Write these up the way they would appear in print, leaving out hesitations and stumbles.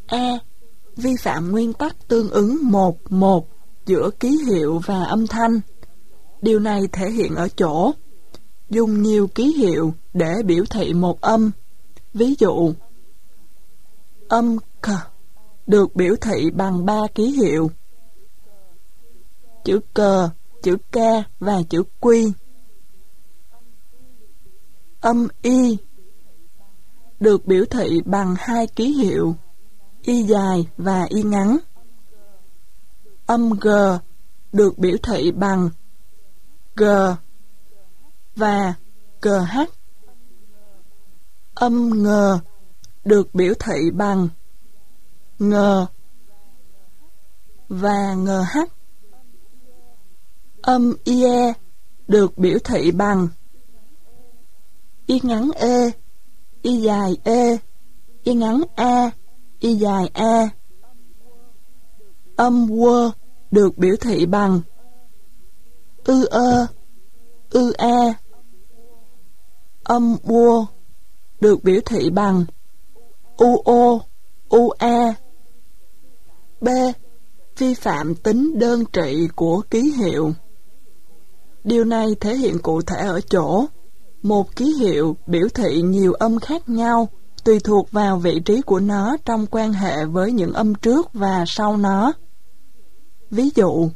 A. Vi phạm nguyên tắc tương ứng 1:1 giữa ký hiệu và âm thanh. Điều này thể hiện ở chỗ dùng nhiều ký hiệu để biểu thị một âm. Ví dụ, âm k được biểu thị bằng 3 ký hiệu: chữ cờ, chữ k và chữ quy. Âm y được biểu thị bằng 2 ký hiệu: y dài và y ngắn. Âm g được biểu thị bằng g và gh. Âm ng được biểu thị bằng ng và ngh. Âm ie được biểu thị bằng y ngắn e, y dài e, y ngắn a, y dài a. Âm w được biểu thị bằng ơ, a. Âm w được biểu thị bằng uo, ua. B. Vi phạm tính đơn trị của ký hiệu. Điều này thể hiện cụ thể ở chỗ một ký hiệu biểu thị nhiều âm khác nhau tùy thuộc vào vị trí của nó trong quan hệ với những âm trước và sau nó. Ví dụ,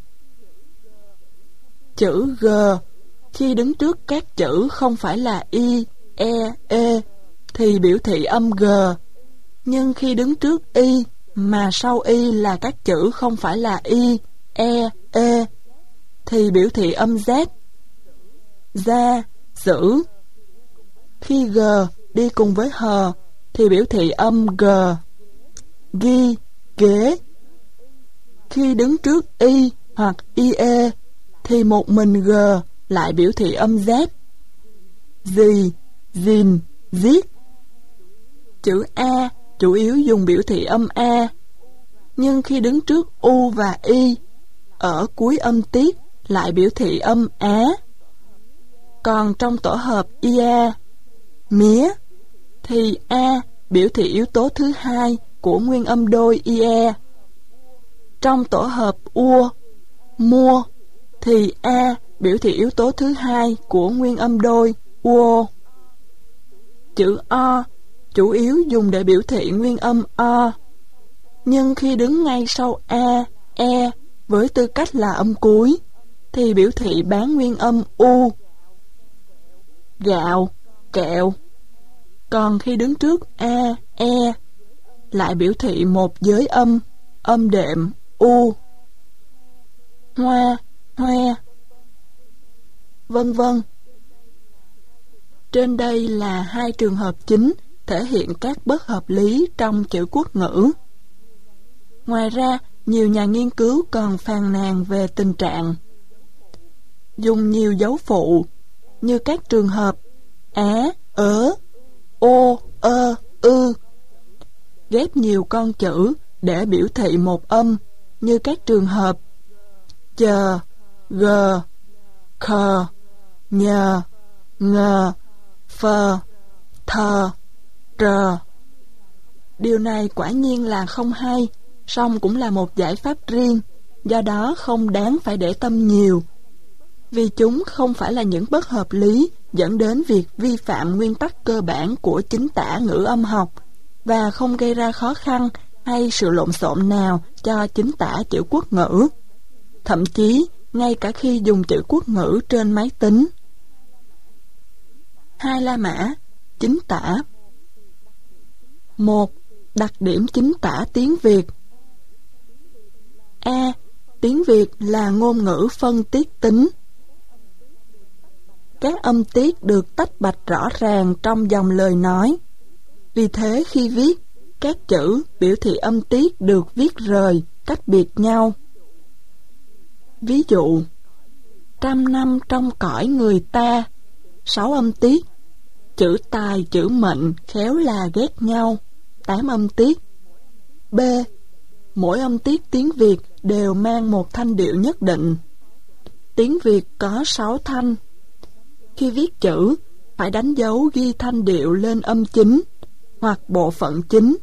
chữ G khi đứng trước các chữ không phải là y, e thì biểu thị âm G, nhưng khi đứng trước y mà sau y là các chữ không phải là y, e thì biểu thị âm Z. Ra, giữ. Khi G đi cùng với hờ thì biểu thị âm G. Ghi, ghế. Khi đứng trước y hoặc ie thì một mình G lại biểu thị âm Z. Dì, dìn, giết. Chữ A chủ yếu dùng biểu thị âm A, nhưng khi đứng trước U và Y ở cuối âm tiết lại biểu thị âm Á. Còn trong tổ hợp ia, mía, thì A biểu thị yếu tố thứ hai của nguyên âm đôi ie. Trong tổ hợp ua, mua, thì A biểu thị yếu tố thứ hai của nguyên âm đôi uo. Chữ O chủ yếu dùng để biểu thị nguyên âm O, nhưng khi đứng ngay sau A, E với tư cách là âm cuối thì biểu thị bán nguyên âm U. Gạo, kẹo. Còn khi đứng trước A, E lại biểu thị một giới âm đệm U. Hoa, hoe, vân vân. Trên đây là 2 trường hợp chính thể hiện các bất hợp lý trong chữ quốc ngữ. Ngoài ra, nhiều nhà nghiên cứu còn phàn nàn về tình trạng dùng nhiều dấu phụ như các trường hợp á, ô, ơ, ư, ghép nhiều con chữ để biểu thị một âm như các trường hợp chờ, gờ, khờ, nhờ, ngờ, phờ, thờ, trờ. Điều này quả nhiên là không hay, song cũng là một giải pháp riêng, do đó không đáng phải để tâm nhiều, vì chúng không phải là những bất hợp lý dẫn đến việc vi phạm nguyên tắc cơ bản của chính tả ngữ âm học và không gây ra khó khăn hay sự lộn xộn nào cho chính tả chữ quốc ngữ, thậm chí ngay cả khi dùng chữ quốc ngữ trên máy tính. 2 La Mã, chính tả. 1. Đặc điểm chính tả tiếng Việt. A. Tiếng Việt là ngôn ngữ phân tiết tính. Các âm tiết được tách bạch rõ ràng trong dòng lời nói. Vì thế khi viết, các chữ biểu thị âm tiết được viết rời, cách biệt nhau. Ví dụ, 100 năm trong cõi người ta, 6 âm tiết. Chữ tài, chữ mệnh khéo là ghét nhau, 8 âm tiết. B. Mỗi âm tiết tiếng Việt đều mang một thanh điệu nhất định. Tiếng Việt có 6 thanh. Khi viết chữ, phải đánh dấu ghi thanh điệu lên âm chính hoặc bộ phận chính,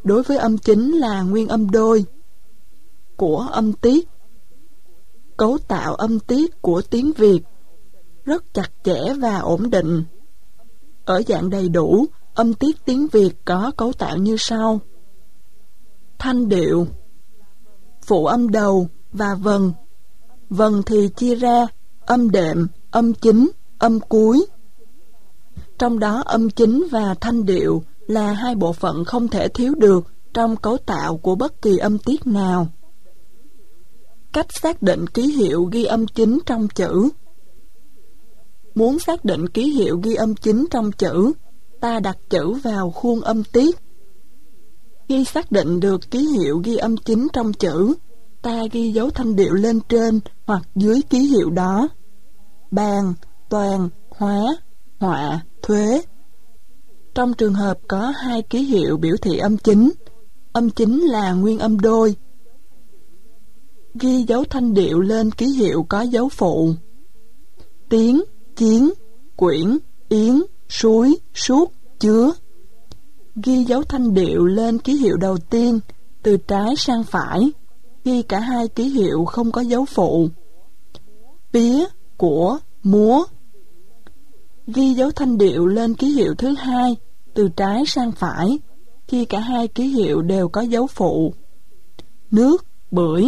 đối với âm chính là nguyên âm đôi của âm tiết. Cấu tạo âm tiết của tiếng Việt rất chặt chẽ và ổn định. Ở dạng đầy đủ, âm tiết tiếng Việt có cấu tạo như sau. Thanh điệu, phụ âm đầu và vần. Vần thì chia ra âm đệm, âm chính, âm cuối. Trong đó âm chính và thanh điệu là hai bộ phận không thể thiếu được trong cấu tạo của bất kỳ âm tiết nào. Cách xác định ký hiệu ghi âm chính trong chữ. Muốn xác định ký hiệu ghi âm chính trong chữ, ta đặt chữ vào khuôn âm tiết. Khi xác định được ký hiệu ghi âm chính trong chữ, ta ghi dấu thanh điệu lên trên hoặc dưới ký hiệu đó. Bàn, toàn, hóa, họa, thuế. Trong trường hợp có hai ký hiệu biểu thị âm chính là nguyên âm đôi. Ghi dấu thanh điệu lên ký hiệu có dấu phụ. Tiếng, chiến, quyển, yến, suối, suốt, chứa. Ghi dấu thanh điệu lên ký hiệu đầu tiên từ trái sang phải khi cả hai ký hiệu không có dấu phụ. Pía, của, múa. Ghi dấu thanh điệu lên ký hiệu thứ hai từ trái sang phải khi cả hai ký hiệu đều có dấu phụ. Nước, bưởi.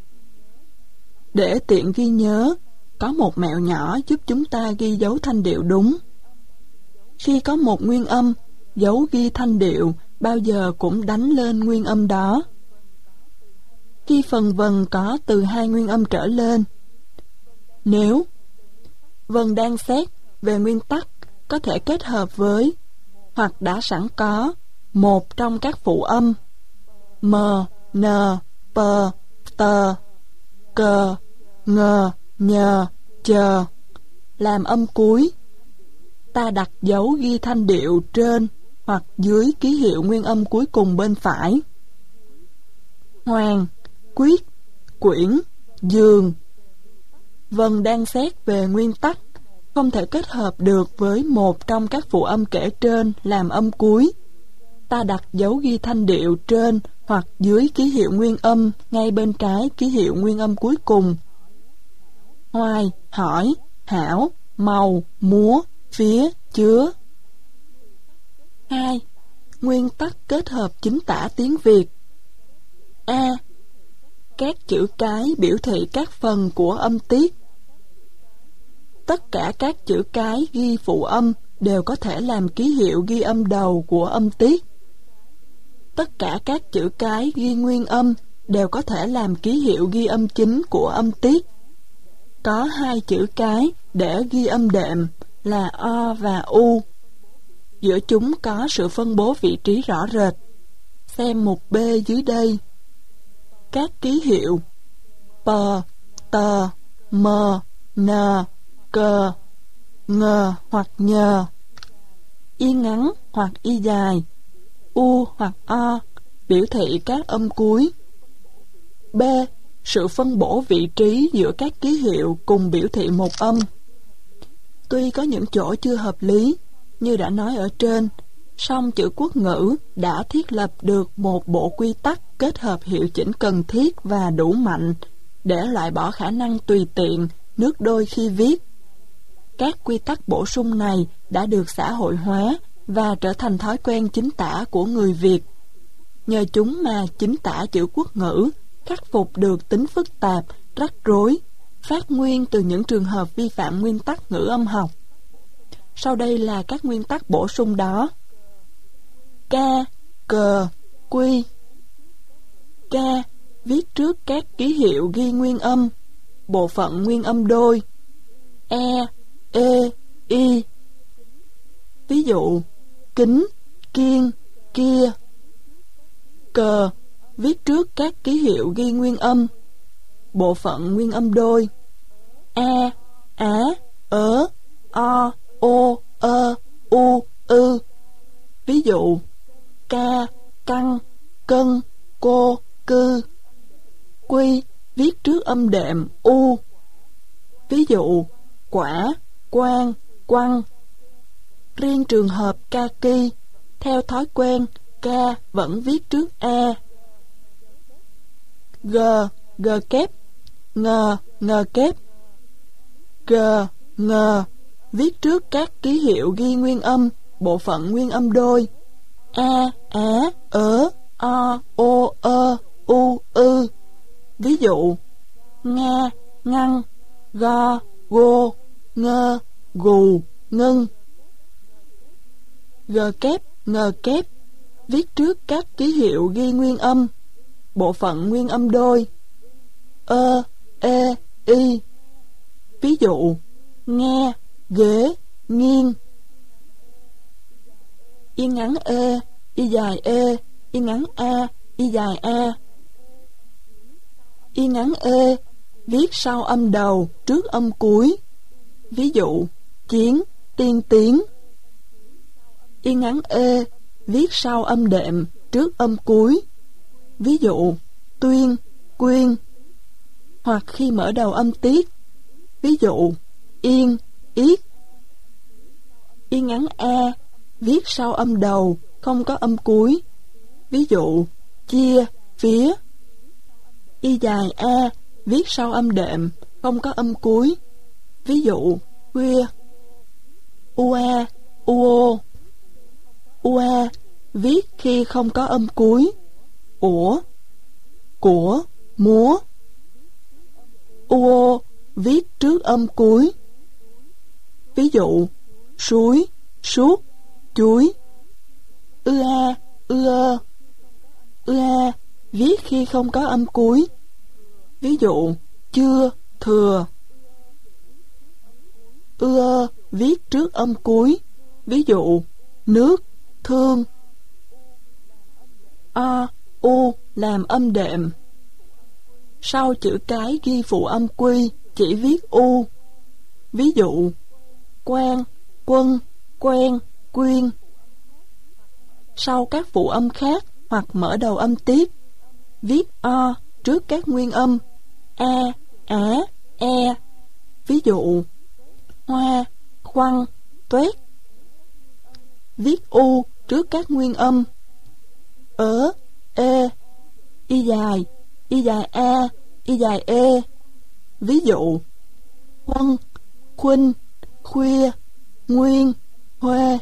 Để tiện ghi nhớ, có một mẹo nhỏ giúp chúng ta ghi dấu thanh điệu đúng. Khi có một nguyên âm, dấu ghi thanh điệu bao giờ cũng đánh lên nguyên âm đó. Khi phần vần có từ hai nguyên âm trở lên, nếu vần đang xét về nguyên tắc có thể kết hợp với hoặc đã sẵn có một trong các phụ âm m, n, p, t, c, ng, nhờ, chờ làm âm cuối, ta đặt dấu ghi thanh điệu trên hoặc dưới ký hiệu nguyên âm cuối cùng bên phải. Hoàng, quyết, quyển, giường. Vần đang xét về nguyên tắc không thể kết hợp được với một trong các phụ âm kể trên làm âm cuối, ta đặt dấu ghi thanh điệu trên hoặc dưới ký hiệu nguyên âm ngay bên trái ký hiệu nguyên âm cuối cùng. Hoài, hỏi, hảo, màu, múa, phía, chứa. 2. Nguyên tắc kết hợp chính tả tiếng Việt. A. Các chữ cái biểu thị các phần của âm tiết. Tất cả các chữ cái ghi phụ âm đều có thể làm ký hiệu ghi âm đầu của âm tiết. Tất cả các chữ cái ghi nguyên âm đều có thể làm ký hiệu ghi âm chính của âm tiết. Có hai chữ cái để ghi âm đệm là O và U. Giữa chúng có sự phân bố vị trí rõ rệt. Xem mục B dưới đây. Các ký hiệu P, T, M, N, C, Ng hoặc nhờ, Y ngắn hoặc Y dài, U hoặc O biểu thị các âm cuối. B. Sự phân bổ vị trí giữa các ký hiệu cùng biểu thị một âm. Tuy có những chỗ chưa hợp lý, như đã nói ở trên, song chữ quốc ngữ đã thiết lập được một bộ quy tắc kết hợp hiệu chỉnh cần thiết và đủ mạnh để loại bỏ khả năng tùy tiện, nước đôi khi viết. Các quy tắc bổ sung này đã được xã hội hóa và trở thành thói quen chính tả của người Việt. Nhờ chúng mà chính tả chữ quốc ngữ khắc phục được tính phức tạp, rắc rối, phát nguyên từ những trường hợp vi phạm nguyên tắc ngữ âm học. Sau đây là các nguyên tắc bổ sung đó. K, cờ, quy. K viết trước các ký hiệu ghi nguyên âm, bộ phận nguyên âm đôi. E, y. Ví dụ, kính, kiên, kia. Cờ viết trước các ký hiệu ghi nguyên âm, bộ phận nguyên âm đôi. A, á, ớ, o, ô, ơ, u, ư. Ví dụ, ca, căng, cân, cô, cư. Quy viết trước âm đệm u. Ví dụ, quả, quan, quăng. Riêng trường hợp kaki, theo thói quen, K vẫn viết trước A. G, G kép. Ng, Ng kép. G, Ng viết trước các ký hiệu ghi nguyên âm, bộ phận nguyên âm đôi. A, Á, Ớ, O, Ô, Ơ, U, Ư. Ví dụ: Nga, ngăn, go, gô, ngơ, gù, ngưng. G kép, Ng kép viết trước các ký hiệu ghi nguyên âm, bộ phận nguyên âm đôi. Ơ, ê, y. Ví dụ: nghe, ghế, nghiêng. Y ngắn ê, y dài ê, y ngắn a, y dài a. Y ngắn ê viết sau âm đầu, trước âm cuối. Ví dụ: chiến, tiên tiến. Y ngắn ê viết sau âm đệm, trước âm cuối. Ví dụ: tuyên, quyên. Hoặc khi mở đầu âm tiết. Ví dụ: yên, yết. Y ngắn a viết sau âm đầu, không có âm cuối. Ví dụ: chia, phía. Y dài a viết sau âm đệm, không có âm cuối. Ví dụ: khuya. Ua, uô. Ua viết khi không có âm cuối. Ủa, của, múa. Uô viết trước âm cuối. Ví dụ: suối, suốt, chuối. Ưa, ưa. Ưa viết khi không có âm cuối. Ví dụ: chưa, thừa. Ưa viết trước âm cuối. Ví dụ: nước, thương. O, u làm âm đệm. Sau chữ cái ghi phụ âm quy chỉ viết u. Ví dụ: quan, quân, quen, quyên. Sau các phụ âm khác hoặc mở đầu âm tiết, viết o trước các nguyên âm a, á, e. Ví dụ: hoa, khoăn, tuét. Viết u trước các nguyên âm ớ, ê. Y dài a, y dài e. Ví dụ: quân, khuynh, khuya, nguyên, huê.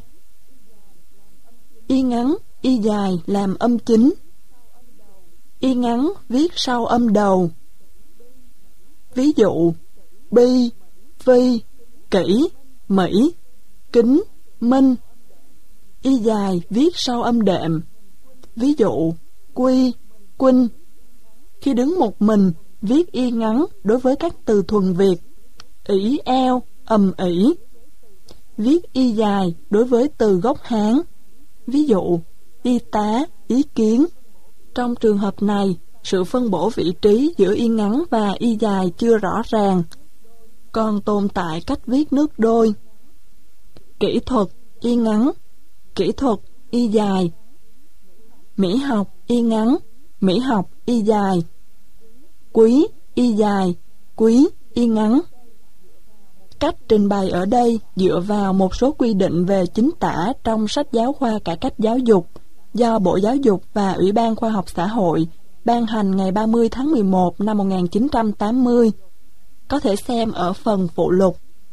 Y ngắn, y dài làm âm chính. Y ngắn viết sau âm đầu. Ví dụ: bi, phi, kỷ, mỹ, kính, minh. Y dài viết sau âm đệm. Ví dụ: quy, quynh. Khi đứng một mình, viết y ngắn đối với các từ thuần Việt: ỷ eo, ầm ĩ. Viết y dài đối với từ gốc Hán. Ví dụ: y tá, ý kiến. Trong trường hợp này, sự phân bổ vị trí giữa y ngắn và y dài chưa rõ ràng, còn tồn tại cách viết nước đôi. Kỹ thuật, y ngắn. Kỹ thuật, y dài. Mỹ học, y ngắn. Mỹ học, y dài. Quý, y dài. Quý, y ngắn. Cách trình bày ở đây dựa vào một số quy định về chính tả trong sách giáo khoa cải cách giáo dục do Bộ Giáo dục và Ủy ban Khoa học Xã hội ban hành ngày 30 tháng 11 năm 1980. Có thể xem ở phần phụ lục.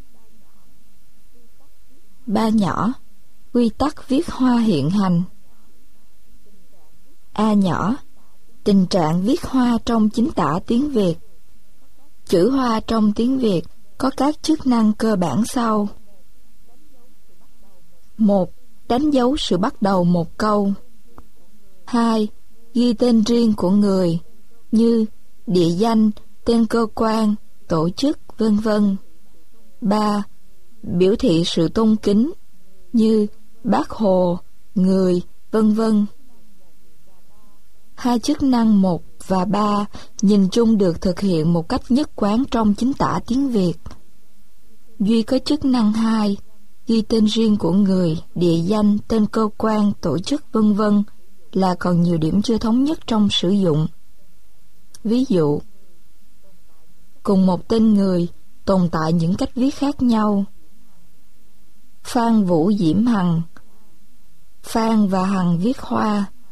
Ba nhỏ. Quy tắc viết hoa hiện hành. A nhỏ. Tình trạng viết hoa trong chính tả tiếng Việt. Chữ hoa trong tiếng Việt có các chức năng cơ bản sau. 1. Đánh dấu sự bắt đầu một câu. 2. Ghi tên riêng của người như địa danh, tên cơ quan, tổ chức, v.v. 3. Biểu thị sự tôn kính như Bác Hồ, người, v.v. Hai chức năng 1 và 3 nhìn chung được thực hiện một cách nhất quán trong chính tả tiếng Việt. Duy có chức năng 2, ghi tên riêng của người, địa danh, tên cơ quan, tổ chức, v.v. là còn nhiều điểm chưa thống nhất trong sử dụng. Ví dụ: cùng một tên người tồn tại những cách viết khác nhau. Phan Vũ Diễm Hằng. Phan và Hằng viết hoa,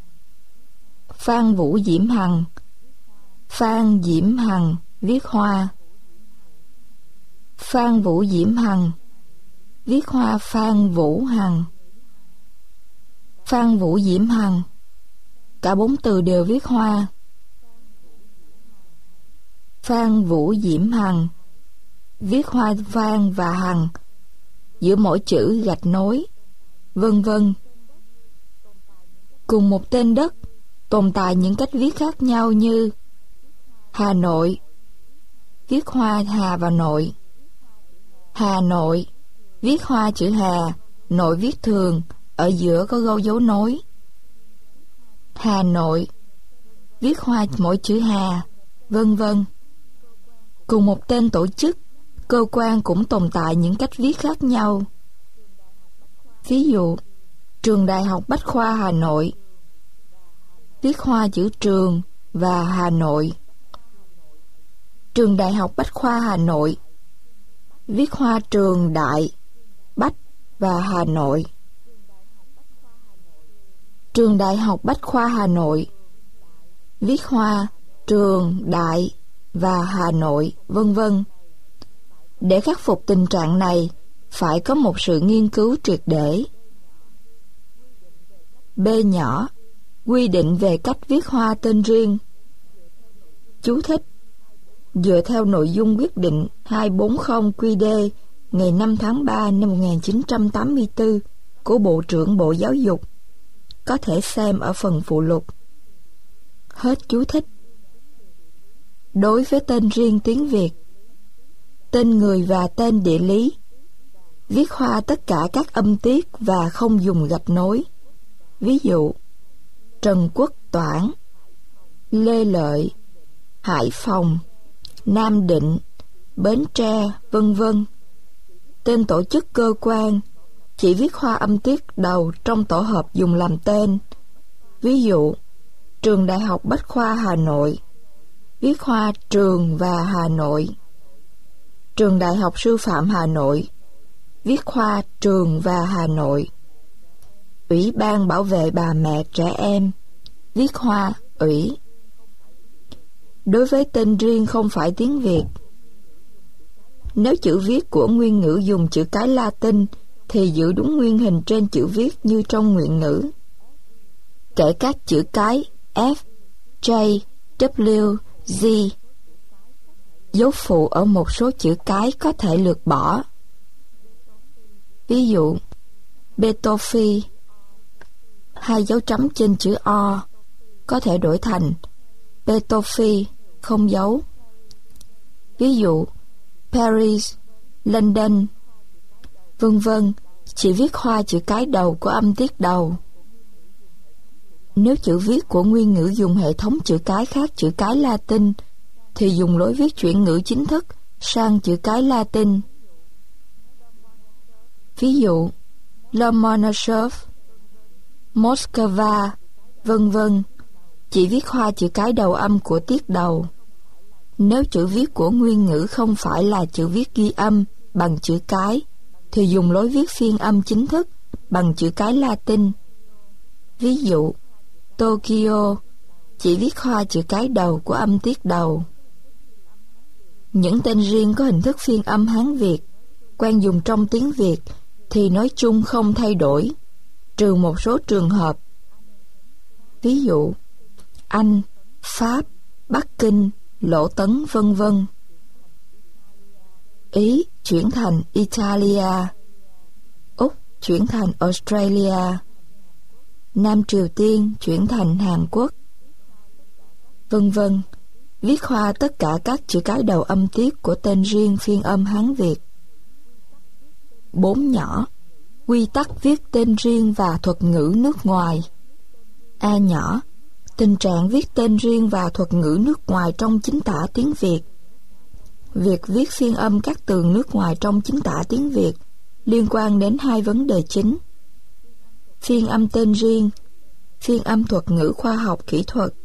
Phan Vũ Diễm Hằng. Phan Diễm Hằng viết hoa. Phan Vũ Diễm Hằng viết hoa Phan Vũ Hằng. Phan Vũ Diễm Hằng, cả 4 từ đều viết hoa. Phan Vũ Diễm Hằng viết hoa Phan và Hằng, giữa mỗi chữ gạch nối, vân vân. Cùng một tên đất tồn tại những cách viết khác nhau như Hà Nội, viết hoa Hà và Nội. Hà Nội, viết hoa chữ Hà, Nội viết thường, ở giữa có gâu dấu nối. Hà Nội, viết hoa mỗi chữ Hà, vân vân. Cùng một tên tổ chức, cơ quan cũng tồn tại những cách viết khác nhau. Ví dụ, Trường Đại học Bách khoa Hà Nội, viết hoa chữ Trường và Hà Nội. Trường Đại học Bách khoa Hà Nội, viết hoa Trường Đại, Bách và Hà Nội. Trường Đại học Bách khoa Hà Nội, viết hoa Trường Đại và Hà Nội, vân vân. Để khắc phục tình trạng này, phải có một sự nghiên cứu triệt để. B nhỏ, quy định về cách viết hoa tên riêng. Chú thích: dựa theo nội dung quyết định 240 QĐ ngày 5 tháng 3 năm 1984 của Bộ trưởng Bộ Giáo dục, có thể xem ở phần phụ lục. Hết chú thích. Đối với tên riêng tiếng Việt, tên người và tên địa lý, viết hoa tất cả các âm tiết và không dùng gạch nối. Ví dụ, Trần Quốc Toản, Lê Lợi, Hải Phòng, Nam Định, Bến Tre, vân vân. Tên tổ chức cơ quan chỉ viết hoa âm tiết đầu trong tổ hợp dùng làm tên. Ví dụ, Trường Đại học Bách khoa Hà Nội, viết hoa Trường và Hà Nội. Trường Đại học Sư phạm Hà Nội, viết hoa Trường và Hà Nội. Ủy ban bảo vệ bà mẹ trẻ em, viết hoa Ủy. Đối với tên riêng không phải tiếng Việt, nếu chữ viết của nguyên ngữ dùng chữ cái Latin thì giữ đúng nguyên hình trên chữ viết như trong nguyện ngữ. Kể các chữ cái F, J, W, Z. Dấu phụ ở một số chữ cái có thể lược bỏ. Ví dụ, Beethoven, 2 dấu chấm trên chữ O có thể đổi thành Beethoven, không dấu. Ví dụ, Paris, London, vân vân, chỉ viết hoa chữ cái đầu của âm tiết đầu. Nếu chữ viết của nguyên ngữ dùng hệ thống chữ cái khác chữ cái Latin, thì dùng lối viết chuyển ngữ chính thức sang chữ cái Latin. Ví dụ, Lomonosov, Moscow, vân vân, chỉ viết hoa chữ cái đầu âm của tiết đầu. Nếu chữ viết của nguyên ngữ không phải là chữ viết ghi âm bằng chữ cái, thì dùng lối viết phiên âm chính thức bằng chữ cái Latin. Ví dụ, Tokyo chỉ viết hoa chữ cái đầu của âm tiết đầu. Những tên riêng có hình thức phiên âm Hán Việt quen dùng trong tiếng Việt thì nói chung không thay đổi, trừ một số trường hợp. Ví dụ, Anh, Pháp, Bắc Kinh, Lỗ Tấn, vân vân. Ý chuyển thành Italia, Úc chuyển thành Australia, Nam Triều Tiên chuyển thành Hàn Quốc, vân vân. Viết hoa tất cả các chữ cái đầu âm tiết của tên riêng phiên âm Hán Việt. 4 nhỏ, quy tắc viết tên riêng và thuật ngữ nước ngoài. A nhỏ, tình trạng viết tên riêng và thuật ngữ nước ngoài trong chính tả tiếng Việt. Việc viết phiên âm các từ nước ngoài trong chính tả tiếng Việt liên quan đến 2 vấn đề chính: phiên âm tên riêng, phiên âm thuật ngữ khoa học kỹ thuật.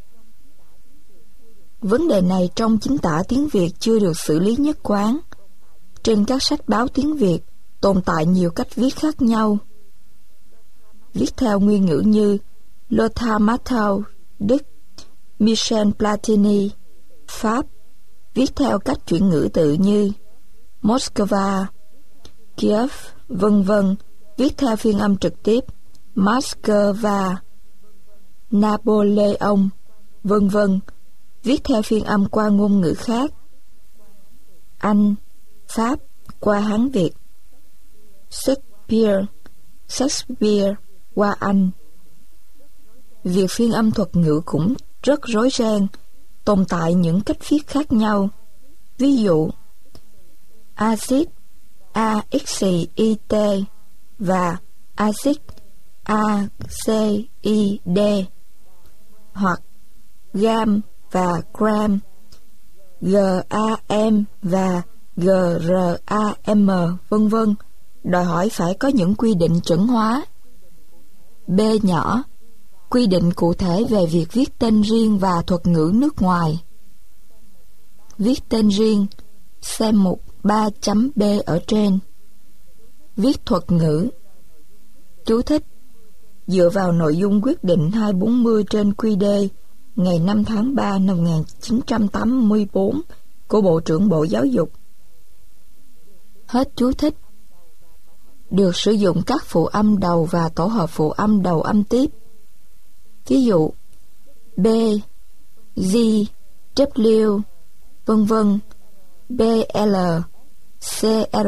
Vấn đề này trong chính tả tiếng Việt chưa được xử lý nhất quán. Trên các sách báo tiếng Việt tồn tại nhiều cách viết khác nhau. Viết theo nguyên ngữ như Lothar Matthaus Đức. Michel Platini, Pháp, viết theo cách chuyển ngữ tự như Moscow, Kiev, vân vân, viết theo phiên âm trực tiếp Moscow, Napoleon, vân vân, viết theo phiên âm qua ngôn ngữ khác. Anh, Pháp qua Hán Việt. Shakespeare qua Anh. Việc phiên âm thuật ngữ cũng rất rối ren, tồn tại những cách viết khác nhau. Ví dụ, acid AXIT và acid ACID, hoặc gam và gram, GAM và GRAM, vân vân, đòi hỏi phải có những quy định chuẩn hóa. B nhỏ, quy định cụ thể về việc viết tên riêng và thuật ngữ nước ngoài. Viết tên riêng, xem mục 3.b ở trên. Viết thuật ngữ. Chú thích: dựa vào nội dung quyết định 240 trên QĐ ngày 5 tháng 3 năm 1984 của Bộ trưởng Bộ Giáo dục. Hết chú thích. Được sử dụng các phụ âm đầu và tổ hợp phụ âm đầu âm tiếp. Ví dụ B, G, W, vân vân, BL, CR,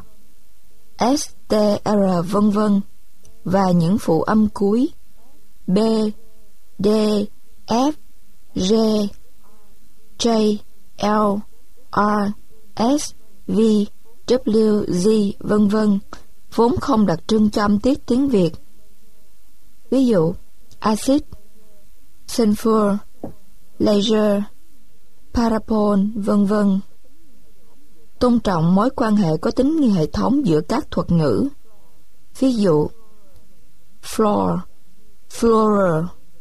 STR, vân vân, và những phụ âm cuối B, D, F, G, J, L, R, S, V, W, Z, vân vân, vốn không đặc trưng cho âm tiết tiếng Việt. Ví dụ acid, sulfur, laser, parabol, vân vân. Tôn trọng mối quan hệ có tính hệ thống giữa các thuật ngữ. Ví dụ floor, floral.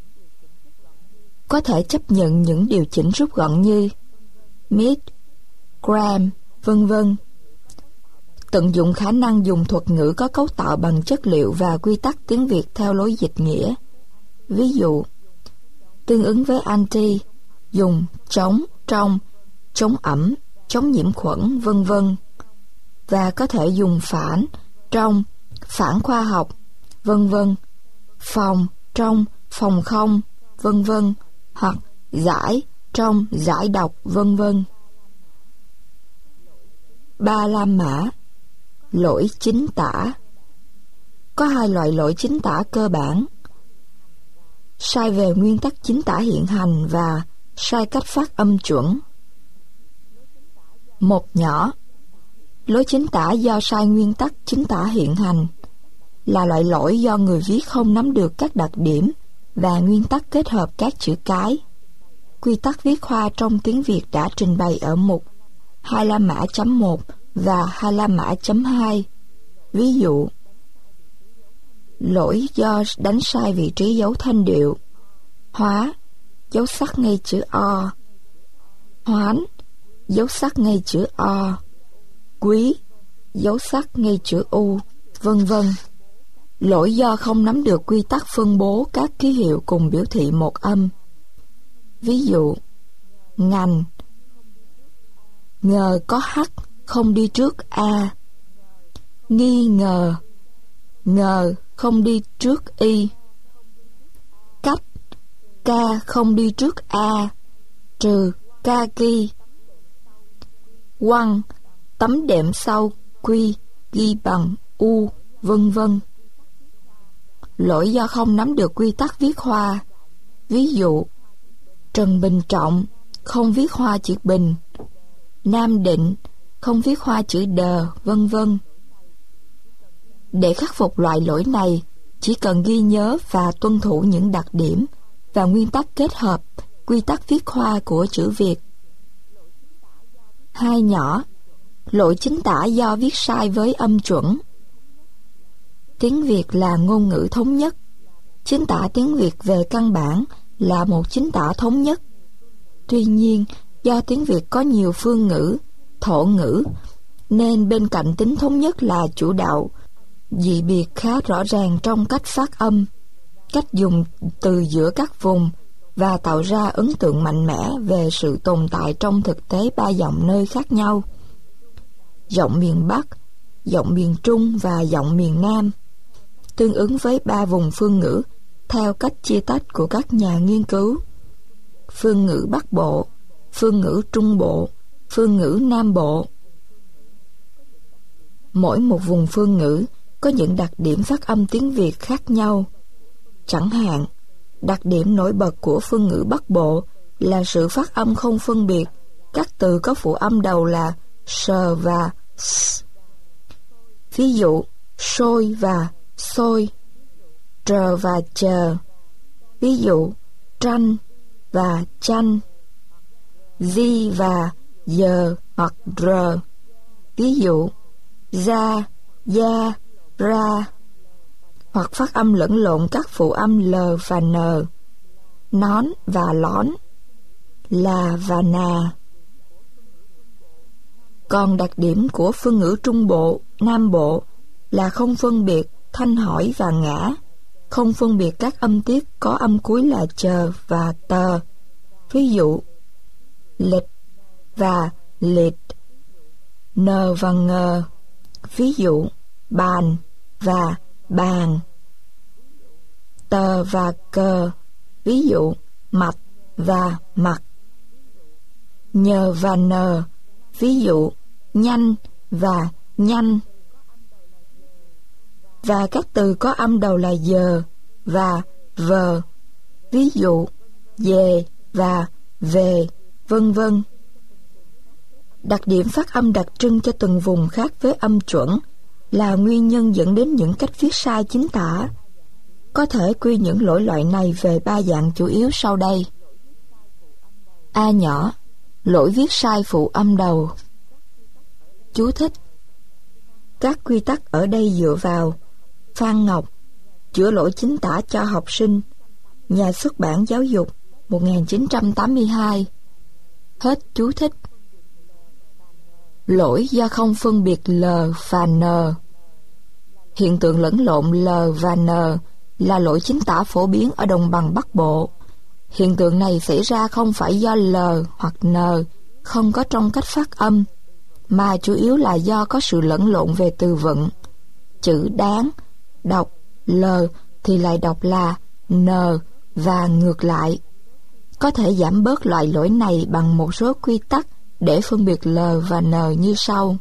Có thể chấp nhận những điều chỉnh rút gọn như mid, gram, vân vân. Tận dụng khả năng dùng thuật ngữ có cấu tạo bằng chất liệu và quy tắc tiếng Việt theo lối dịch nghĩa. Ví dụ, tương ứng với anti, dùng chống, trong, chống ẩm, chống nhiễm khuẩn, vân vân. Và có thể dùng phản, trong, phản khoa học, vân vân, phòng, trong, phòng không, vân vân, hoặc giải, trong, giải độc, vân vân. Ba la mã. Lỗi chính tả. Có hai loại lỗi chính tả cơ bản: sai về nguyên tắc chính tả hiện hành và sai cách phát âm chuẩn. Một nhỏ, lỗi chính tả do sai nguyên tắc chính tả hiện hành là loại lỗi do người viết không nắm được các đặc điểm và nguyên tắc kết hợp các chữ cái. Quy tắc viết hoa trong tiếng Việt đã trình bày ở mục 2 la mã.1 và 2 la mã.2. Ví dụ, lỗi do đánh sai vị trí dấu thanh điệu: hóa, dấu sắc ngay chữ O; hoán, dấu sắc ngay chữ O; quý, dấu sắc ngay chữ U, vân vân. Lỗi do không nắm được quy tắc phân bố các ký hiệu cùng biểu thị một âm. Ví dụ, ngành, ngờ có H không đi trước A; nghi ngờ, ngờ không đi trước Y; cách, K không đi trước A, trừ kaki; quăng, tấm đệm sau Quy ghi bằng U, vân vân. Lỗi do không nắm được quy tắc viết hoa. Ví dụ, Trần Bình Trọng không viết hoa chữ Bình; Nam Định không viết hoa chữ Đờ, vân vân. Để khắc phục loại lỗi này, chỉ cần ghi nhớ và tuân thủ những đặc điểm và nguyên tắc kết hợp quy tắc viết hoa của chữ Việt. Hai nhỏ, lỗi chính tả do viết sai với âm chuẩn. Tiếng Việt là ngôn ngữ thống nhất. Chính tả tiếng Việt về căn bản là một chính tả thống nhất. Tuy nhiên, do tiếng Việt có nhiều phương ngữ, thổ ngữ, nên bên cạnh tính thống nhất là chủ đạo, dị biệt khá rõ ràng trong cách phát âm, cách dùng từ giữa các vùng và tạo ra ấn tượng mạnh mẽ về sự tồn tại trong thực tế ba giọng nơi khác nhau: giọng miền Bắc, giọng miền Trung và giọng miền Nam, tương ứng với ba vùng phương ngữ theo cách chia tách của các nhà nghiên cứu: phương ngữ Bắc Bộ, phương ngữ Trung Bộ, phương ngữ Nam Bộ. Mỗi một vùng phương ngữ có những đặc điểm phát âm tiếng Việt khác nhau. Chẳng hạn, đặc điểm nổi bật của phương ngữ Bắc Bộ là sự phát âm không phân biệt các từ có phụ âm đầu là sờ và s. Ví dụ, sôi và xôi, trờ và chờ. Ví dụ, tranh và chanh, di và giờ hoặc rờ. Ví dụ, ra, da, ra. Hoặc phát âm lẫn lộn các phụ âm l và n, nón và lón, là và nà. Còn đặc điểm của phương ngữ Trung Bộ, Nam Bộ là không phân biệt thanh hỏi và ngã, không phân biệt các âm tiết có âm cuối là chờ và tờ. Ví dụ, lịch và lịch, n và ngờ. Ví dụ, bàn và bàn, tờ và cờ. Ví dụ, mặt và mặt, nhờ và nờ. Ví dụ, nhanh và nhanh. Và các từ có âm đầu là giờ và vờ. Ví dụ, về và về, vân vân. Đặc điểm phát âm đặc trưng cho từng vùng khác với âm chuẩn là nguyên nhân dẫn đến những cách viết sai chính tả. Có thể quy những lỗi loại này về ba dạng chủ yếu sau đây. A nhỏ, lỗi viết sai phụ âm đầu. Chú thích: các quy tắc ở đây dựa vào Phan Ngọc, Chữa lỗi chính tả cho học sinh, Nhà xuất bản Giáo dục, 1982. Hết chú thích. Lỗi do không phân biệt L và N. Hiện tượng lẫn lộn L và N là lỗi chính tả phổ biến ở đồng bằng Bắc Bộ. Hiện tượng này xảy ra không phải do L hoặc N không có trong cách phát âm, mà chủ yếu là do có sự lẫn lộn về từ vựng. Chữ đáng đọc L thì lại đọc là N và ngược lại. Có thể giảm bớt loại lỗi này bằng một số quy tắc để phân biệt L và N như sau.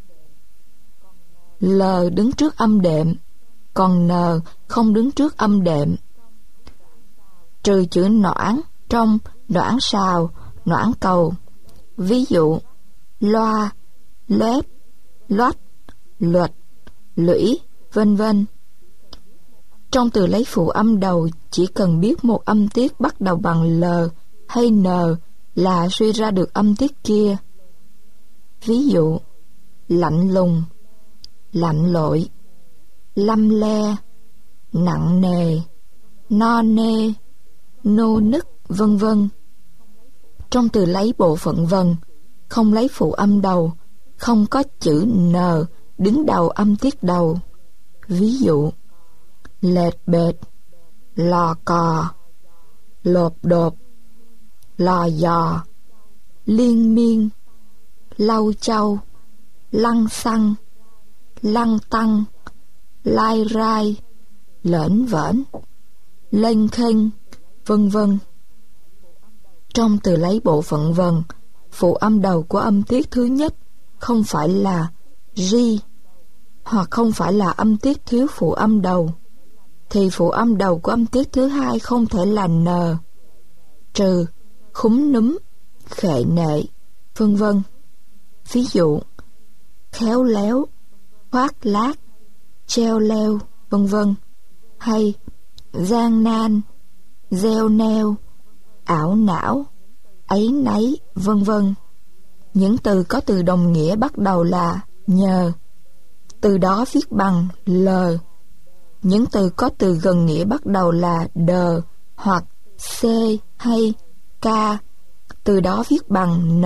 L đứng trước âm đệm, còn N không đứng trước âm đệm. Trừ chữ noãn trong noãn sào, noãn cầu. Ví dụ, loa, loét, loắt, luật, lũy, vân vân. Trong từ lấy phụ âm đầu chỉ cần biết một âm tiết bắt đầu bằng L hay N là suy ra được âm tiết kia. Ví dụ, lạnh lùng, lạnh lội, lăm le, nặng nề, no nê, nô nức, vân vân. Trong từ lấy bộ phận vần, không lấy phụ âm đầu, không có chữ N đứng đầu âm tiết đầu. Ví dụ, lệch bệt, lò cò, lộp đột, lò dò, liên miên, lau chau, lăng xăng, lăng tăng, lai rai, lởn vởn, lênh khênh, vân vân. Trong từ lấy bộ phận vần, phụ âm đầu của âm tiết thứ nhất không phải là ri, hoặc không phải là âm tiết thiếu phụ âm đầu, thì phụ âm đầu của âm tiết thứ hai không thể là n, trừ, khúm núm, khệ nệ, vân vân. Ví dụ, khéo léo, khoác lác, treo leo, vân vân. Hay gian nan, gieo neo, ảo não, áy náy, vân vân. Những từ có từ đồng nghĩa bắt đầu là nhờ, từ đó viết bằng l. Những từ có từ gần nghĩa bắt đầu là đờ hoặc c hay k, từ đó viết bằng n.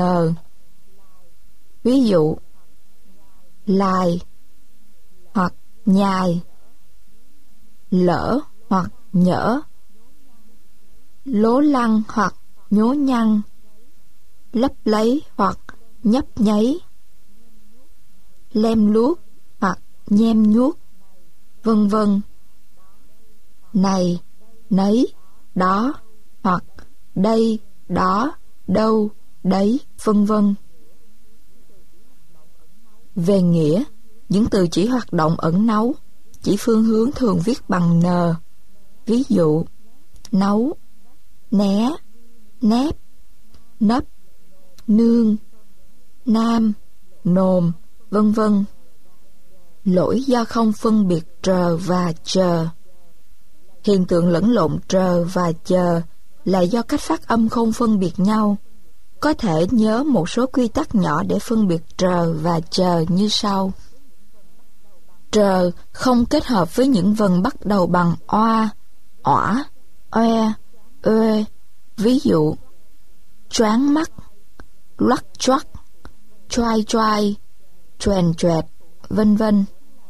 Ví dụ, lai hoặc nhai, lỡ hoặc nhỡ, lố lăng hoặc nhố nhăng, lấp lấy hoặc nhấp nháy, lem luốc hoặc nhem nhuốc, vân vân. Này, nấy, đó, hoặc đây, đó, đâu, đấy, vân vân. Về nghĩa, những từ chỉ hoạt động ẩn náu, chỉ phương hướng thường viết bằng n. Ví dụ, nấu, né, nép, nấp, nương, nam, nồm, vân vân. Lỗi do không phân biệt trờ và chờ. Hiện tượng lẫn lộn trờ và chờ là do cách phát âm không phân biệt nhau. Có thể nhớ một số quy tắc nhỏ để phân biệt trờ và chờ như sau. Trờ không kết hợp với những vần bắt đầu bằng oa, ỏa, oe, ê. Ví dụ, choáng mắt, loắt choắt, choai choai, choèn choẹt, vân vân.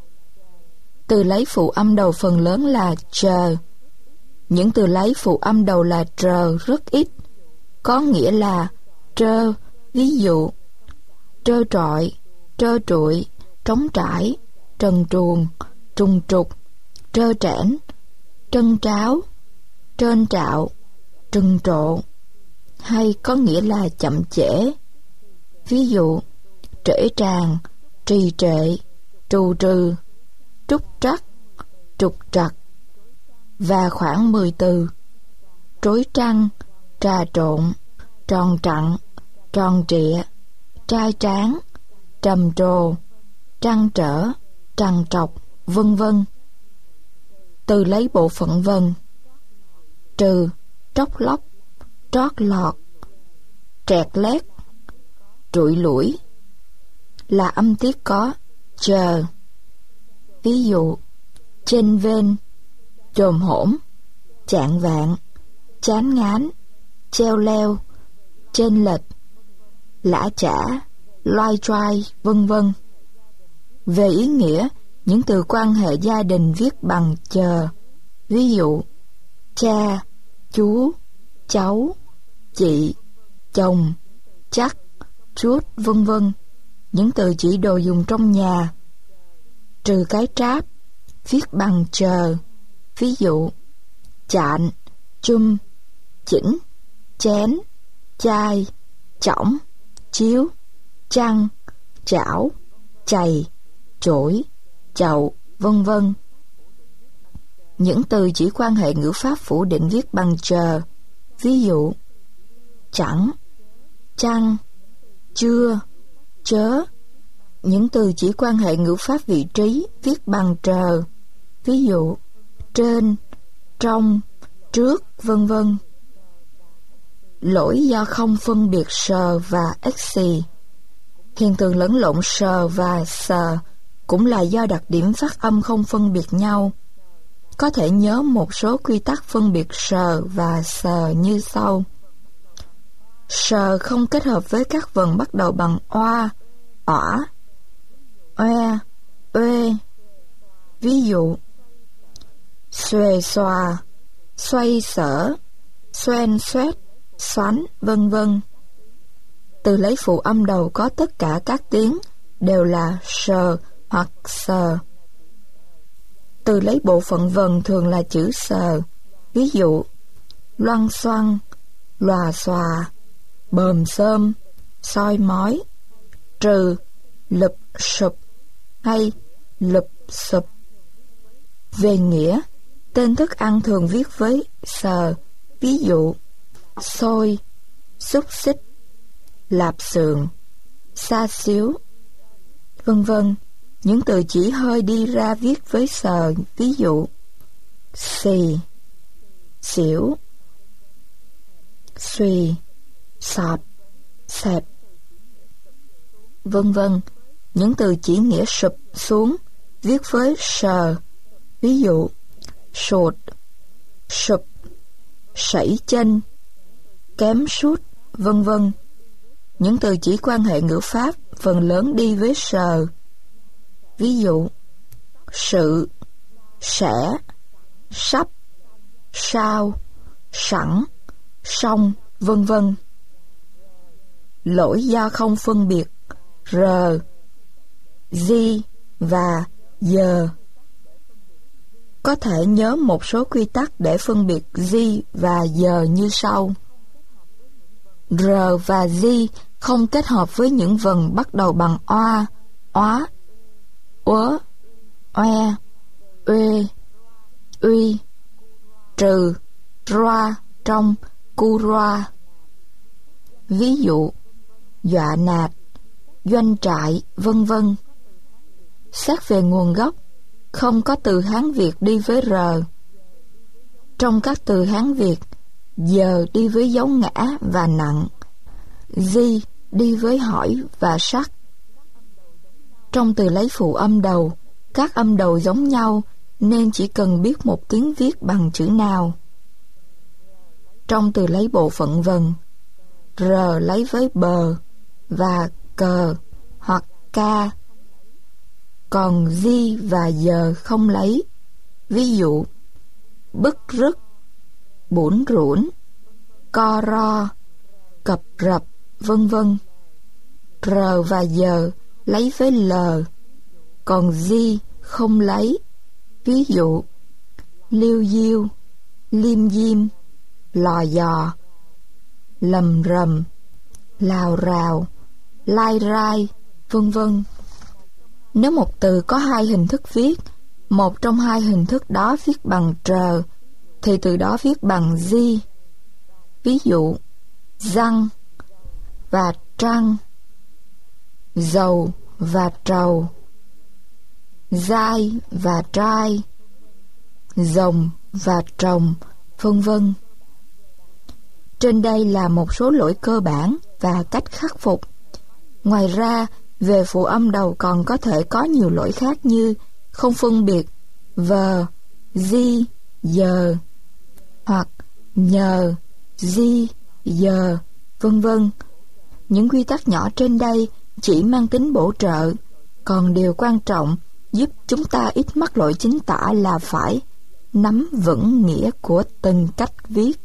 Từ lấy phụ âm đầu phần lớn là chờ. Những từ lấy phụ âm đầu là trờ rất ít, có nghĩa là trơ. Ví dụ, trơ trọi, trơ trụi, trống trải, trần truồng, trùng trục, trơ trẽn, trân tráo, trơn trạo, trừng trộ, hay có nghĩa là chậm trễ. Ví dụ, trễ tràng, trì trệ, trù trừ, trúc trắc, trục trặc. Và khoảng 10 từ: trối trăng, trà trộn, tròn trặn, tròn trịa, trai tráng, trầm trồ, trăn trở, trằn trọc, vân vân. Từ lấy bộ phận vần: trừ, tróc lóc, trót lọt, trẹt lét, trụi lủi, là âm tiết có chờ. Ví dụ, chênh vênh, chồm hổm, chạng vạng, chán ngán, treo leo, chênh lệch, lã chả, loai choai, vân vân. Về ý nghĩa, những từ quan hệ gia đình viết bằng chờ. Ví dụ, cha, chú, cháu, chị, chồng, chắc, chuốt, vân vân. Những từ chỉ đồ dùng trong nhà. Trừ cái tráp, viết bằng chờ. Ví dụ, chạn, chum, chỉnh, chén, chai, chõng, chiếu, chăn, chảo, chày, chổi, chậu, vân vân. Những từ chỉ quan hệ ngữ pháp phủ định viết bằng chờ. Ví dụ, chẳng, chăng, chưa, chớ. Những từ chỉ quan hệ ngữ pháp vị trí viết bằng trờ. Ví dụ, trên, trong, trước, vân vân. Lỗi do không phân biệt sờ và xì. Hiện tượng lẫn lộn sờ và sờ cũng là do đặc điểm phát âm không phân biệt nhau. Có thể nhớ một số quy tắc phân biệt sờ và sờ như sau. Sờ không kết hợp với các vần bắt đầu bằng oa, ỏa, oe, uê. Ví dụ, xuề xòa, xoay sở, xoen xoét, xoắn, vân vân. Từ lấy phụ âm đầu có tất cả các tiếng đều là sờ hoặc sờ. Từ lấy bộ phận vần thường là chữ sờ. Ví dụ, loăng xoăng, lòa xòa, bờm xơm, soi mói. Trừ, lụp sụp hay lụp sụp. Về nghĩa, tên thức ăn thường viết với sờ. Ví dụ, xôi, xúc xích, lạp xưởng, xa xíu, vân vân. Những từ chỉ hơi đi ra viết với sờ. Ví dụ, xì, xỉu, xùy, sọp, xẹp, vân vân. Những từ chỉ nghĩa sụp xuống viết với sờ. Ví dụ, sụt, sụp, sẩy chân, kém sút, vân vân. Những từ chỉ quan hệ ngữ pháp phần lớn đi với sờ. Ví dụ, sự, sẽ, sắp, sao, sẵn, song, vân vân. Lỗi do không phân biệt r, di và giờ. Có thể nhớ một số quy tắc để phân biệt di và giờ như sau. R và di không kết hợp với những vần bắt đầu bằng oa, óa, uớ, oe, uê, uy, trừ, roa trong cu roa. Ví dụ, dọa nạt, doanh trại, vân vân. Xét về nguồn gốc, không có từ Hán Việt đi với r. Trong các từ Hán Việt, giờ đi với dấu ngã và nặng, di đi với hỏi và sắc. Trong từ lấy phụ âm đầu, các âm đầu giống nhau nên chỉ cần biết một tiếng viết bằng chữ nào. Trong từ lấy bộ phận vần, r lấy với bờ và cờ hoặc ca, còn di và giờ không lấy. Ví dụ, bức rứt, bủn rủn, co ro, cập rập, vân vân. R và giờ lấy với l, còn di không lấy. Ví dụ, liêu diêu, liêm diêm, lò dò, lầm rầm, lào rào, lai rai, vân vân. Nếu một từ có hai hình thức viết, một trong hai hình thức đó viết bằng r, thì từ đó viết bằng di. Ví dụ, răng và trăng, dầu và trầu, dai và trai, rồng và trồng, vân vân. Trên đây là một số lỗi cơ bản và cách khắc phục. Ngoài ra, về phụ âm đầu còn có thể có nhiều lỗi khác như không phân biệt vờ, di, giờ, hoặc nhờ, di, giờ, vân vân. Những quy tắc nhỏ trên đây chỉ mang tính bổ trợ, còn điều quan trọng giúp chúng ta ít mắc lỗi chính tả là phải nắm vững nghĩa của từng cách viết.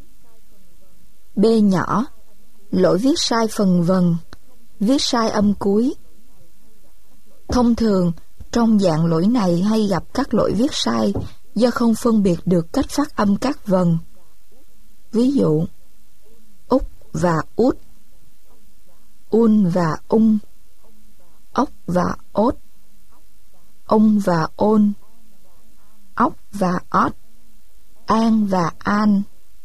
B nhỏ, lỗi viết sai phần vần, viết sai âm cuối. Thông thường, trong dạng lỗi này hay gặp các lỗi viết sai do không phân biệt được cách phát âm các vần. Ví dụ, úc và út, un và ung, ốc và ốt, ông và ôn, ốc và ót, an và an,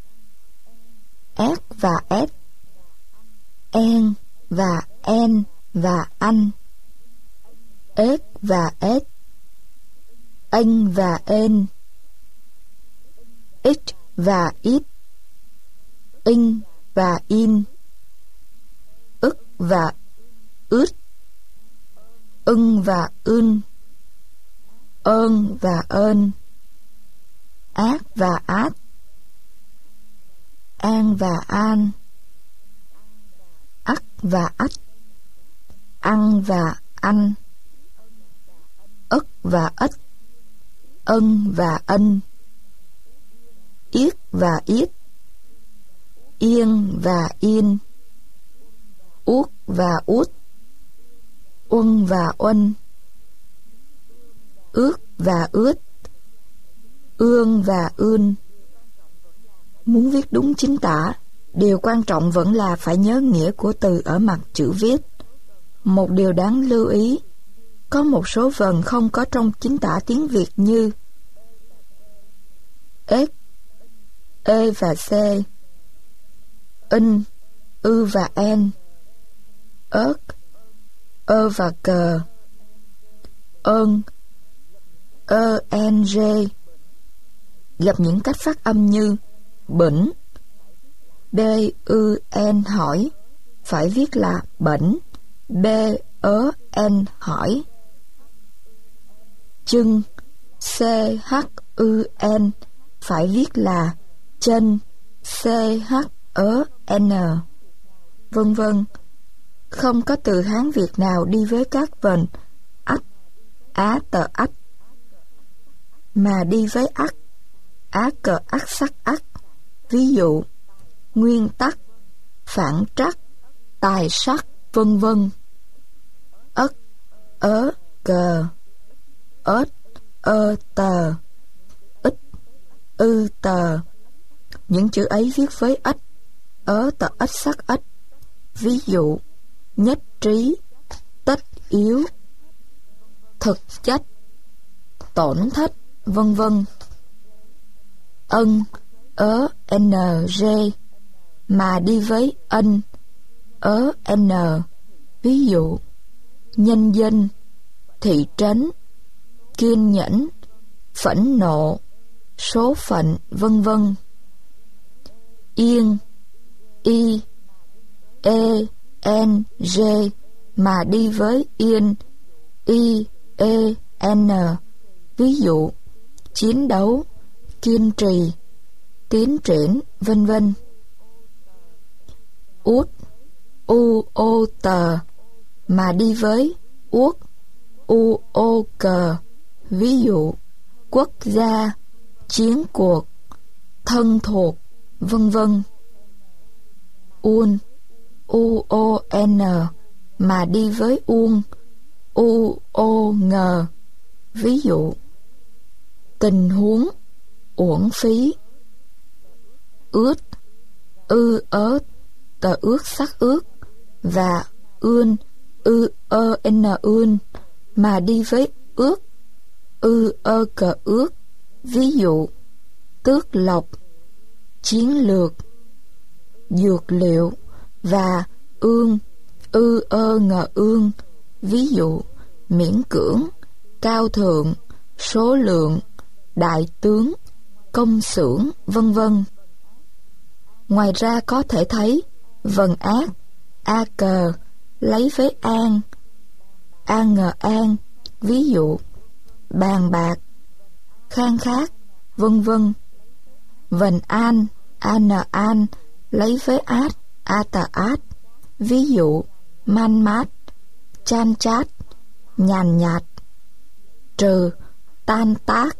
ét và ét, en và en và anh, ếch và ếch, anh và ên, ít và ít, in và in, ức và ướt, ưng và ưn, ơn và ơn, ác và át, an và an, ắt và ách, ăn và ăn, ức và ếch, ân và ân, yết và yết, yên và yên, uất và út, uân và uân, ước và ướt, ương và ươn. Muốn viết đúng chính tả, điều quan trọng vẫn là phải nhớ nghĩa của từ ở mặt chữ viết. Một điều đáng lưu ý, có một số vần không có trong chính tả tiếng Việt như ếch, ê và c, in, ư và en, ớt, ơ và cờ, ơn, ơ en rê. Gặp những cách phát âm như bỉnh, b ư en hỏi, phải viết là bỉnh, b ớ en hỏi. Chân, c h ư n, phải viết là chân, c h ớ n, vân vân. Không có từ Hán Việt nào đi với các vần ách, á tờ ách, mà đi với ắc, á cờ ắc sắc ắc. Ví dụ, nguyên tắc, phản trắc, tài sắc, vân vân. Ất, ớ, cờ, ớt, ơ, tờ, ít, ư, tờ. Những chữ ấy viết với ếch, ớ tờ ếch sắc ếch. Ví dụ, nhất trí, tất yếu, thực chất, tổn thất, vân vân. Ân, ớ, n, g, mà đi với ân, ớ, n. Ví dụ, nhân dân, thị trấn, kiên nhẫn, phẫn nộ, số phận, vân vân. Yên, y, e, n, g, mà đi với yên, y, e, n. Ví dụ, chiến đấu, kiên trì, tiến triển, vân vân. Út, u, ô, tờ, mà đi với uất, u, ô, cờ. Ví dụ, quốc gia, chiến cuộc, thân thuộc, vân vân. Un, u, o, n, mà đi với uông, u, o, ngờ. Ví dụ, tình huống, uổng phí. Ướt, ư, ớt, tờ ướt sắc ướt. Và ươn, ư, ơ, n, ươn, mà đi với ước, ư, ơ, cờ ước. Ví dụ, tước lộc, chiến lược, dược liệu. Và ương, ư, ơ, ngờ, ương. Ví dụ, miễn cưỡng, cao thượng, số lượng, đại tướng, công xưởng, vân vân. Ngoài ra có thể thấy vần ác, a cờ, lấy với an, ngờ an. Ví dụ, bàn bạc, khang khát, vân vân. Vần an, an, lấy với át, tờ át. Ví dụ, man mát, chan chát, nhàn nhạt. Trừ, tan tác.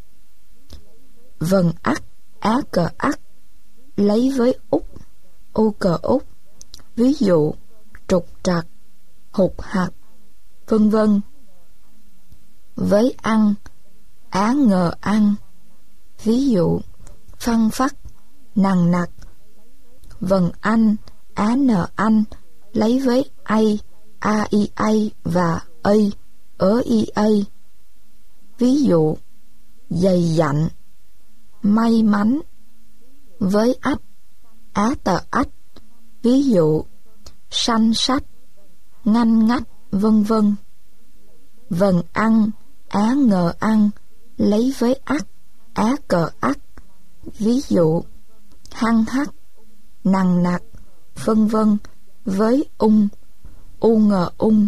Vần ắc, á cờ ắc, lấy với úc, u cờ úc. Ví dụ, trục trặc, hụt hặc, vân vân. Với ăn, á ngờ ăn. Ví dụ, phăng phắc, nằng nặc. Vần anh, á nờ anh, lấy với ai, a i ai và ây, ớ i ây. Ví dụ, dày dặn, may mắn. Với ách, á tờ ách. Ví dụ, sanh sách, ngăn ngách, vân vân. Vần ăn, á ngờ ăn, lấy với ắt, á cờ ắt. Ví dụ, hăng hắc, nằng nặc, vân vân. Với ung, u ngờ ung.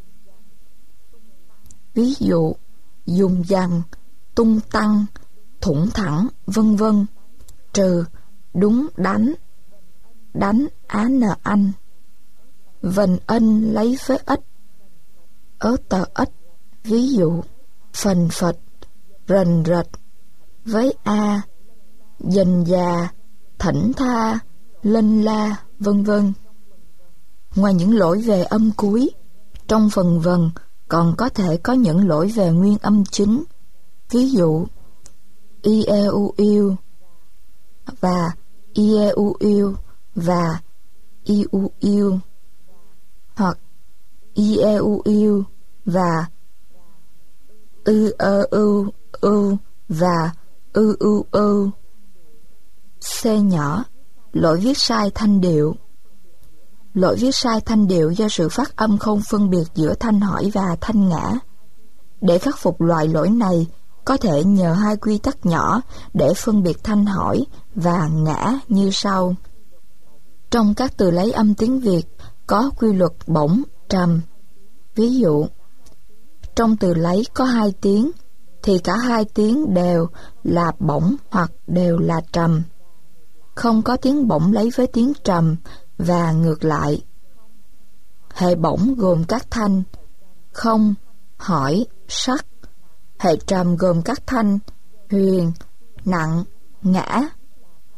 Ví dụ, dùng dằng, tung tăng, thủng thẳng, vân vân. Trừ, đúng đánh, á nờ anh. Vần ân lấy với ếch, ớ tờ ếch. Ví dụ, phần phật, rần rật. Với a, dần già, thảnh tha, lân la, vân vân. Ngoài những lỗi về âm cuối, trong phần vần còn có thể có những lỗi về nguyên âm chính. Ví dụ, i e u yêu và i e u yêu và i u yêu, hoặc i e u yêu và ư ơ ưu và ư ưu ưu. C nhỏ, lỗi viết sai thanh điệu. Lỗi viết sai thanh điệu do sự phát âm không phân biệt giữa thanh hỏi và thanh ngã. Để khắc phục loại lỗi này, có thể nhờ hai quy tắc nhỏ để phân biệt thanh hỏi và ngã như sau. Trong các từ lấy âm tiếng Việt có quy luật bổng, trầm. Ví dụ, trong từ lấy có hai tiếng, thì cả hai tiếng đều là bổng hoặc đều là trầm. Không có tiếng bổng lấy với tiếng trầm và ngược lại. Hệ bổng gồm các thanh không, hỏi, sắc. Hệ trầm gồm các thanh huyền, nặng, ngã.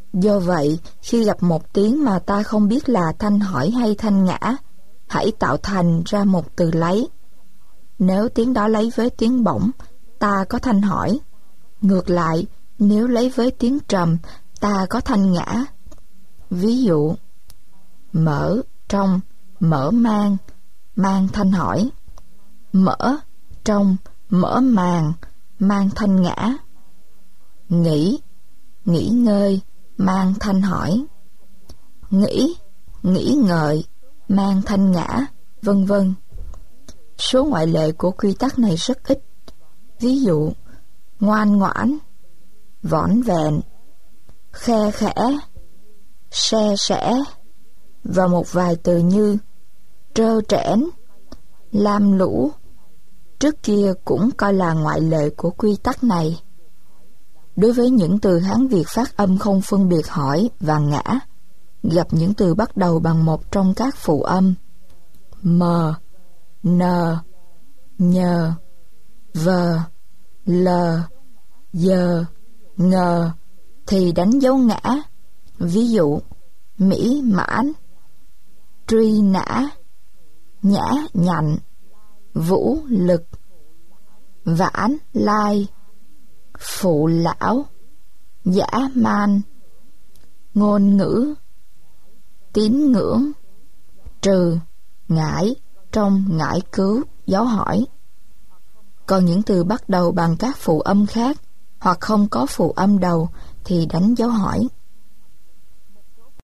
Do vậy, khi gặp một tiếng mà ta không biết là thanh hỏi hay thanh ngã, hãy tạo thành ra một từ lấy. Nếu tiếng đó lấy với tiếng bổng, ta có thanh hỏi. Ngược lại, nếu lấy với tiếng trầm, ta có thanh ngã. Ví dụ, mở, trong, mở mang, mang thanh hỏi. Mở, trong, mở màng, mang thanh ngã. Nghỉ, nghỉ ngơi, mang thanh hỏi. Nghĩ, nghĩ ngợi, mang thanh ngã, vân vân. Số ngoại lệ của quy tắc này rất ít. Ví dụ, ngoan ngoãn, vỏn vẹn, khe khẽ, se sẻ, và một vài từ như trơ trẽn, lam lũ, trước kia cũng coi là ngoại lệ của quy tắc này. Đối với những từ Hán Việt phát âm không phân biệt hỏi và ngã, gặp những từ bắt đầu bằng một trong các phụ âm m, n, nhờ, vờ, l, giờ, ngờ thì đánh dấu ngã. Ví dụ, mỹ mãn, truy nã, nhã nhặn, vũ lực, vãn lai, phụ lão, dã man, ngôn ngữ, tín ngưỡng, trừ, ngải, trong ngải cứu, dấu hỏi. Còn những từ bắt đầu bằng các phụ âm khác hoặc không có phụ âm đầu thì đánh dấu hỏi.